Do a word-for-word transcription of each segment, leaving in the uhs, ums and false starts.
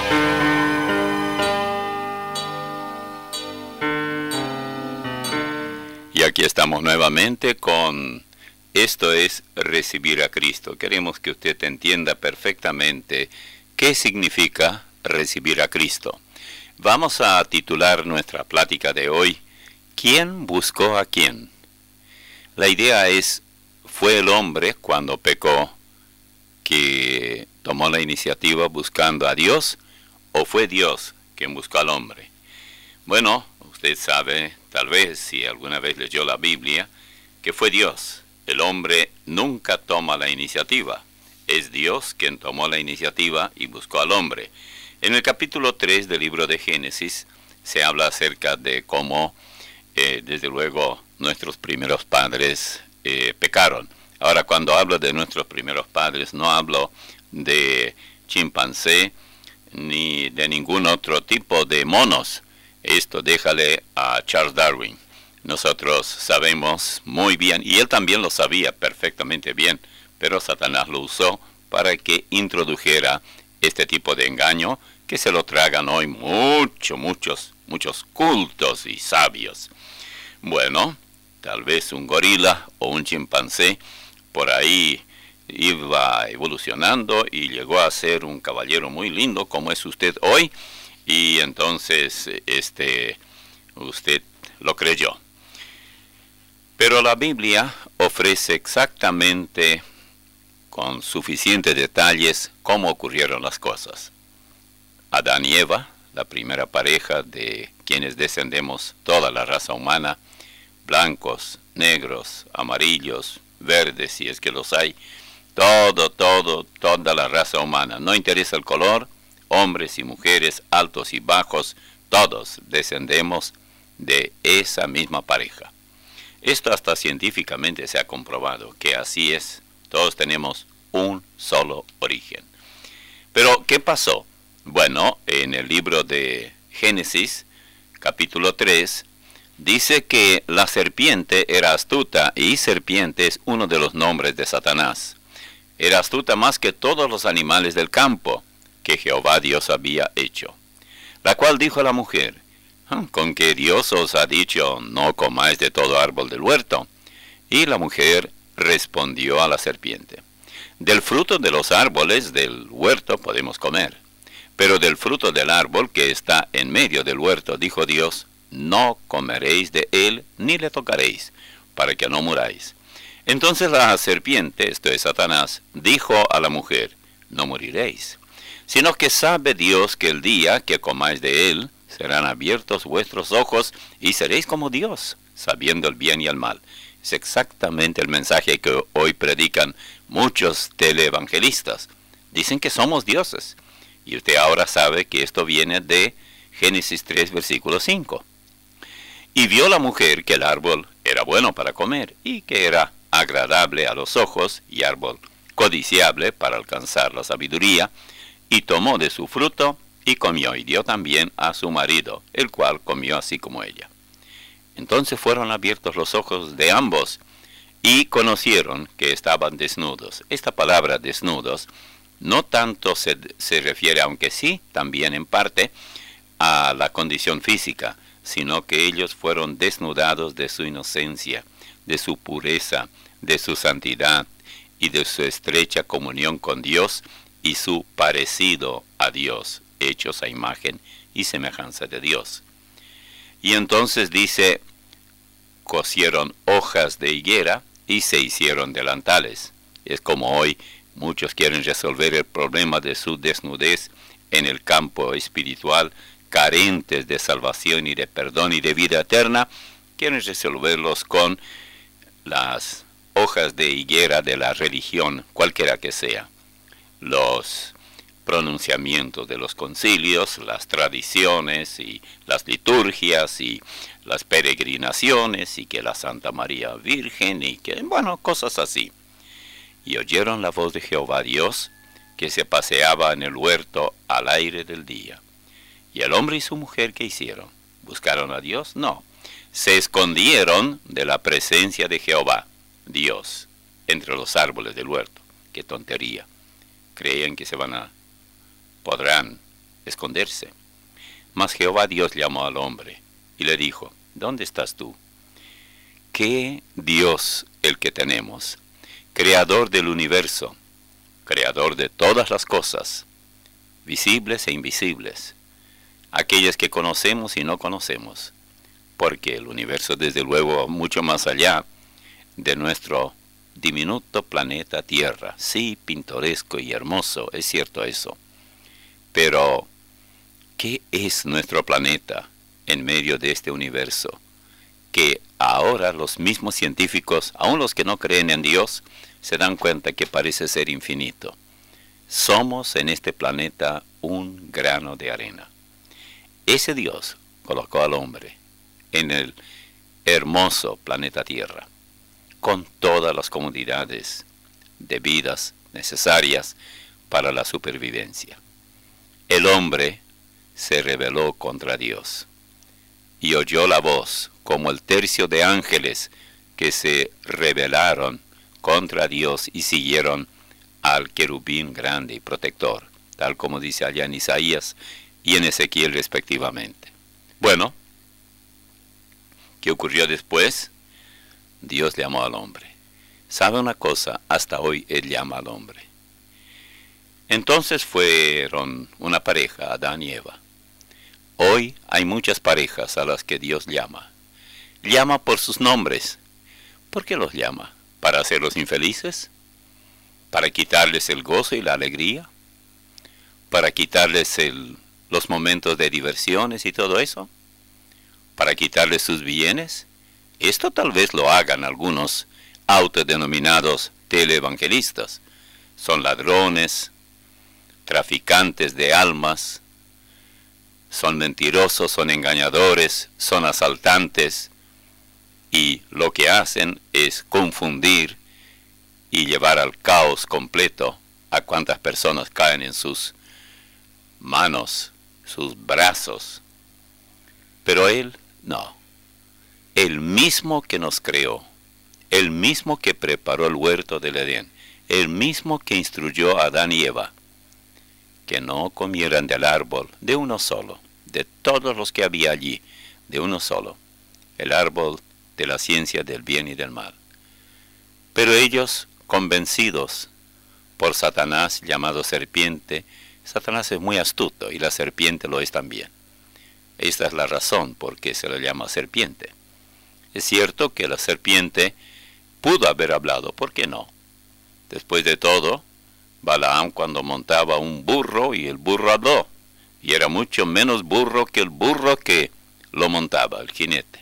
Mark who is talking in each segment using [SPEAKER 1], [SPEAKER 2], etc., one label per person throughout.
[SPEAKER 1] Y aquí estamos nuevamente con Esto es recibir a Cristo. Queremos que usted entienda perfectamente qué significa recibir a Cristo. Vamos a titular nuestra plática de hoy, ¿Quién buscó a quién? La idea es, ¿fue el hombre cuando pecó que tomó la iniciativa buscando a Dios o fue Dios quien buscó al hombre? Bueno, usted sabe, tal vez si alguna vez leyó la Biblia, que fue Dios. El hombre nunca toma la iniciativa. Es Dios quien tomó la iniciativa y buscó al hombre. En el capítulo tres del libro de Génesis se habla acerca de cómo, eh, desde luego, nuestros primeros padres eh, pecaron. Ahora, cuando hablo de nuestros primeros padres, no hablo de chimpancé ni de ningún otro tipo de monos. Esto déjale a Charles Darwin. Nosotros sabemos muy bien, y él también lo sabía perfectamente bien, pero Satanás lo usó para que introdujera este tipo de engaño que se lo tragan hoy muchos, muchos, muchos cultos y sabios. Bueno, tal vez un gorila o un chimpancé por ahí iba evolucionando y llegó a ser un caballero muy lindo como es usted hoy, y entonces este usted lo creyó. Pero la Biblia ofrece exactamente, con suficientes detalles, cómo ocurrieron las cosas. Adán y Eva, la primera pareja de quienes descendemos toda la raza humana, blancos, negros, amarillos, verdes, si es que los hay, todo, todo, toda la raza humana. No interesa el color, hombres y mujeres, altos y bajos, todos descendemos de esa misma pareja. Esto hasta científicamente se ha comprobado que así es. Todos tenemos un solo origen. Pero, ¿qué pasó? Bueno, en el libro de Génesis, capítulo tres, dice que la serpiente era astuta, y serpiente es uno de los nombres de Satanás. Era astuta más que todos los animales del campo que Jehová Dios había hecho. La cual dijo a la mujer, ¿con que Dios os ha dicho, no comáis de todo árbol del huerto? Y la mujer respondió a la serpiente, del fruto de los árboles del huerto podemos comer, pero del fruto del árbol que está en medio del huerto, dijo Dios, no comeréis de él, ni le tocaréis, para que no muráis. Entonces la serpiente, esto es Satanás, dijo a la mujer, no moriréis, sino que sabe Dios que el día que comáis de él, serán abiertos vuestros ojos y seréis como Dios, sabiendo el bien y el mal. Es exactamente el mensaje que hoy predican muchos televangelistas. Dicen que somos dioses. Y usted ahora sabe que esto viene de Génesis tres, versículo cinco. Y vio la mujer que el árbol era bueno para comer, y que era agradable a los ojos, y árbol codiciable para alcanzar la sabiduría, y tomó de su fruto, y comió, y dio también a su marido, el cual comió así como ella. Entonces fueron abiertos los ojos de ambos, y conocieron que estaban desnudos. Esta palabra desnudos no tanto se, se refiere, aunque sí, también en parte, a la condición física, sino que ellos fueron desnudados de su inocencia, de su pureza, de su santidad, y de su estrecha comunión con Dios, y su parecido a Dios, hechos a imagen y semejanza de Dios. Y entonces dice, cosieron hojas de higuera y se hicieron delantales. Es como hoy muchos quieren resolver el problema de su desnudez en el campo espiritual, carentes de salvación y de perdón y de vida eterna, quieren resolverlos con las hojas de higuera de la religión, cualquiera que sea. Los pronunciamientos de los concilios, las tradiciones y las liturgias y las peregrinaciones y que la Santa María Virgen y que, bueno, cosas así. Y oyeron la voz de Jehová Dios que se paseaba en el huerto al aire del día. ¿Y el hombre y su mujer qué hicieron? ¿Buscaron a Dios? No. Se escondieron de la presencia de Jehová Dios entre los árboles del huerto. ¡Qué tontería! Creían que se van a podrán esconderse. Mas Jehová Dios llamó al hombre y le dijo, ¿dónde estás tú? ¿Qué Dios el que tenemos? Creador del universo, creador de todas las cosas, visibles e invisibles, aquellas que conocemos y no conocemos, porque el universo desde luego mucho más allá de nuestro diminuto planeta Tierra. Sí, pintoresco y hermoso, es cierto eso. Pero, ¿qué es nuestro planeta en medio de este universo? Que ahora los mismos científicos, aun los que no creen en Dios, se dan cuenta que parece ser infinito. Somos en este planeta un grano de arena. Ese Dios colocó al hombre en el hermoso planeta Tierra, con todas las comodidades debidas, necesarias para la supervivencia. El hombre se rebeló contra Dios y oyó la voz como el tercio de ángeles que se rebelaron contra Dios y siguieron al querubín grande y protector, tal como dice allá en Isaías y en Ezequiel respectivamente. Bueno, ¿qué ocurrió después? Dios llamó al hombre. ¿Sabe una cosa? Hasta hoy Él llama al hombre. Entonces fueron una pareja, Adán y Eva. Hoy hay muchas parejas a las que Dios llama. Llama por sus nombres. ¿Por qué los llama? ¿Para hacerlos infelices? ¿Para quitarles el gozo y la alegría? ¿Para quitarles el, los momentos de diversiones y todo eso? ¿Para quitarles sus bienes? Esto tal vez lo hagan algunos autodenominados teleevangelistas. Son ladrones, traficantes de almas, son mentirosos, son engañadores, son asaltantes, y lo que hacen es confundir y llevar al caos completo a cuantas personas caen en sus manos, sus brazos. Pero Él, no. El mismo que nos creó, el mismo que preparó el huerto del Edén, el mismo que instruyó a Adán y Eva, que no comieran del árbol de uno solo, de todos los que había allí, de uno solo, el árbol de la ciencia del bien y del mal. Pero ellos, convencidos por Satanás, llamado serpiente, Satanás es muy astuto y la serpiente lo es también. Esta es la razón por qué se le llama serpiente. Es cierto que la serpiente pudo haber hablado, ¿por qué no? Después de todo, Balaam cuando montaba un burro y el burro habló, y era mucho menos burro que el burro que lo montaba, el jinete.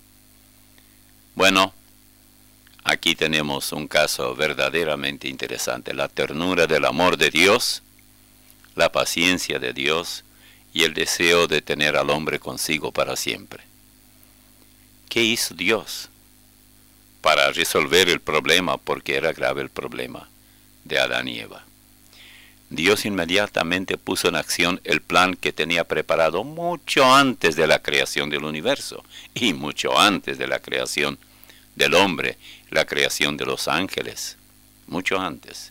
[SPEAKER 1] Bueno, aquí tenemos un caso verdaderamente interesante, la ternura del amor de Dios, la paciencia de Dios y el deseo de tener al hombre consigo para siempre. ¿Qué hizo Dios para resolver el problema? Porque era grave el problema de Adán y Eva. Dios inmediatamente puso en acción el plan que tenía preparado mucho antes de la creación del universo y mucho antes de la creación del hombre, la creación de los ángeles, mucho antes.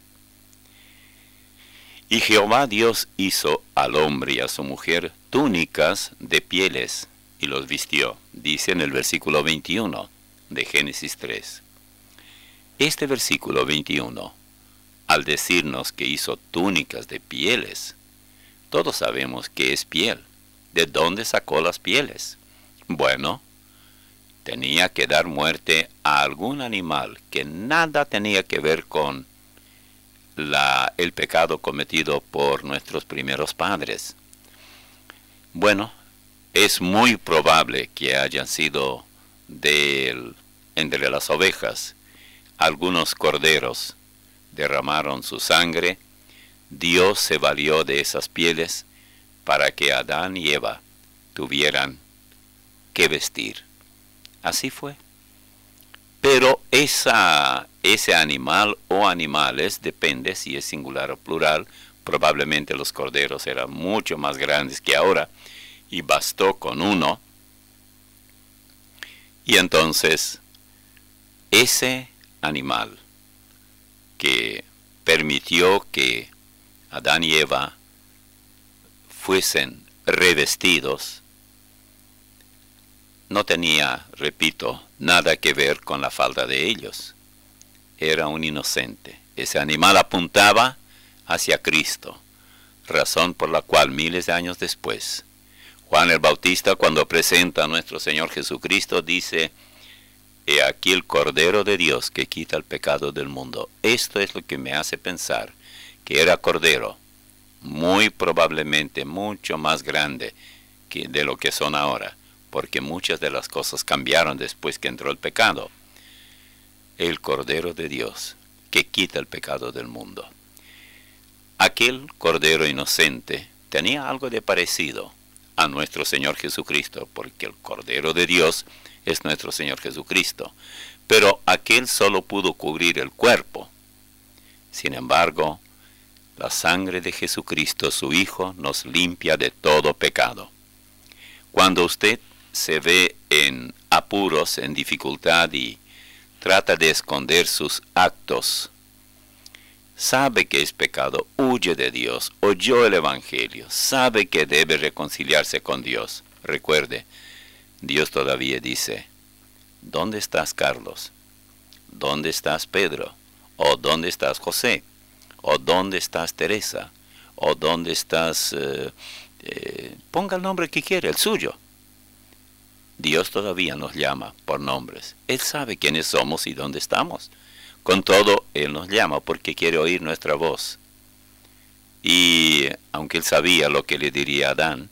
[SPEAKER 1] Y Jehová Dios hizo al hombre y a su mujer túnicas de pieles y los vistió, dice en el versículo veintiuno de Génesis tres. Este versículo veintiuno, al decirnos que hizo túnicas de pieles, todos sabemos que es piel. ¿De dónde sacó las pieles? Bueno, tenía que dar muerte a algún animal que nada tenía que ver con la, el pecado cometido por nuestros primeros padres. Bueno, es muy probable que hayan sido de, entre las ovejas. Algunos corderos derramaron su sangre. Dios se valió de esas pieles para que Adán y Eva tuvieran que vestir. Así fue. Pero esa, ese animal o animales, depende si es singular o plural, probablemente los corderos eran mucho más grandes que ahora, y bastó con uno. Y entonces, ese animal que permitió que Adán y Eva fuesen revestidos, no tenía, repito, nada que ver con la falta de ellos. Era un inocente. Ese animal apuntaba hacia Cristo, razón por la cual miles de años después, Juan el Bautista, cuando presenta a nuestro Señor Jesucristo, dice: he aquí el Cordero de Dios que quita el pecado del mundo. Esto es lo que me hace pensar que era Cordero, muy probablemente mucho más grande que de lo que son ahora, porque muchas de las cosas cambiaron después que entró el pecado. El Cordero de Dios que quita el pecado del mundo. Aquel Cordero inocente tenía algo de parecido a nuestro Señor Jesucristo, porque el Cordero de Dios es nuestro Señor Jesucristo, pero aquel solo pudo cubrir el cuerpo. Sin embargo, la sangre de Jesucristo, su Hijo, nos limpia de todo pecado. Cuando usted se ve en apuros, en dificultad y trata de esconder sus actos, sabe que es pecado, huye de Dios, oyó el Evangelio, sabe que debe reconciliarse con Dios. Recuerde, Dios todavía dice: ¿dónde estás, Carlos? ¿Dónde estás, Pedro? ¿O dónde estás, José? ¿O dónde estás, Teresa? ¿O dónde estás? Eh, eh, ponga el nombre que quiere, el suyo. Dios todavía nos llama por nombres. Él sabe quiénes somos y dónde estamos. Con todo, Él nos llama porque quiere oír nuestra voz. Y aunque Él sabía lo que le diría a Adán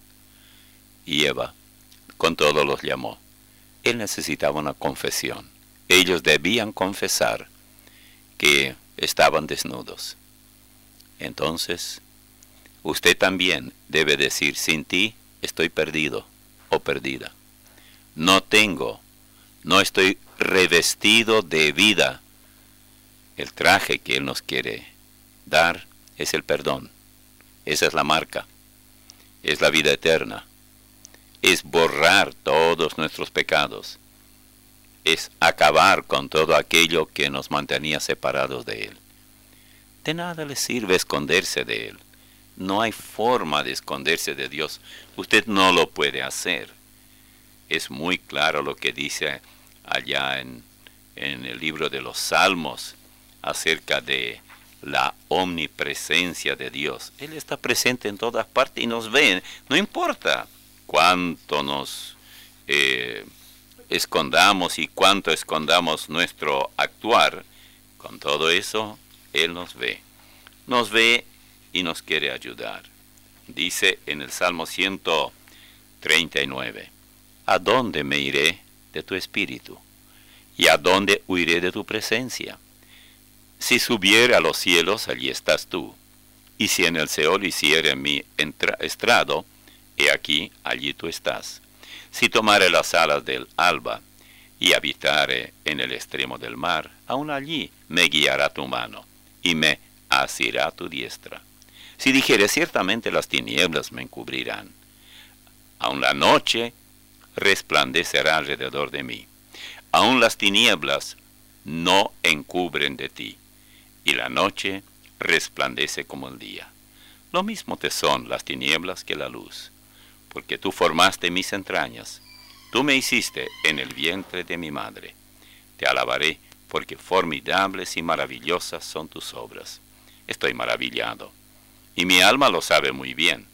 [SPEAKER 1] y Eva, con todo los llamó. Él necesitaba una confesión. Ellos debían confesar que estaban desnudos. Entonces, usted también debe decir: sin ti estoy perdido o perdida. No tengo, no estoy revestido de vida. El traje que Él nos quiere dar es el perdón. Esa es la marca. Es la vida eterna. Es borrar todos nuestros pecados. Es acabar con todo aquello que nos mantenía separados de Él. De nada le sirve esconderse de Él. No hay forma de esconderse de Dios. Usted no lo puede hacer. Es muy claro lo que dice allá en, en el libro de los Salmos acerca de la omnipresencia de Dios. Él está presente en todas partes y nos ve. No importa cuánto nos eh, escondamos y cuánto escondamos nuestro actuar, con todo eso, Él nos ve. Nos ve y nos quiere ayudar. Dice en el Salmo ciento treinta y nueve, ¿a dónde me iré de tu espíritu? ¿Y a dónde huiré de tu presencia? Si subiere a los cielos, allí estás tú. Y si en el Seol hiciere mi estrado, he aquí, allí tú estás. Si tomare las alas del alba, y habitare en el extremo del mar, aun allí me guiará tu mano, y me asirá tu diestra. Si dijere, ciertamente las tinieblas me encubrirán, aun la noche resplandecerá alrededor de mí. Aun las tinieblas no encubren de ti, y la noche resplandece como el día. Lo mismo te son las tinieblas que la luz, porque tú formaste mis entrañas, tú me hiciste en el vientre de mi madre. Te alabaré, porque formidables y maravillosas son tus obras. Estoy maravillado, y mi alma lo sabe muy bien.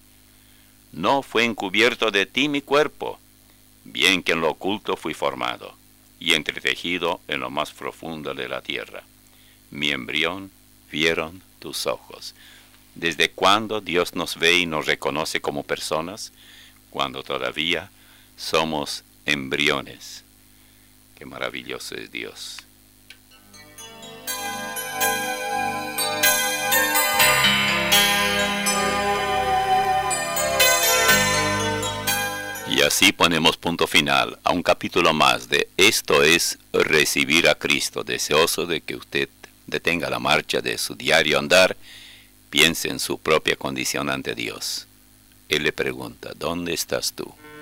[SPEAKER 1] No fue encubierto de ti mi cuerpo, bien que en lo oculto fui formado, y entretejido en lo más profundo de la tierra. Mi embrión vieron tus ojos. ¿Desde cuándo Dios nos ve y nos reconoce como personas? Cuando todavía somos embriones. Qué maravilloso es Dios. Y así ponemos punto final a un capítulo más de Esto es Recibir a Cristo, deseoso de que usted detenga la marcha de su diario andar, piense en su propia condición ante Dios. Él le pregunta, ¿dónde estás tú?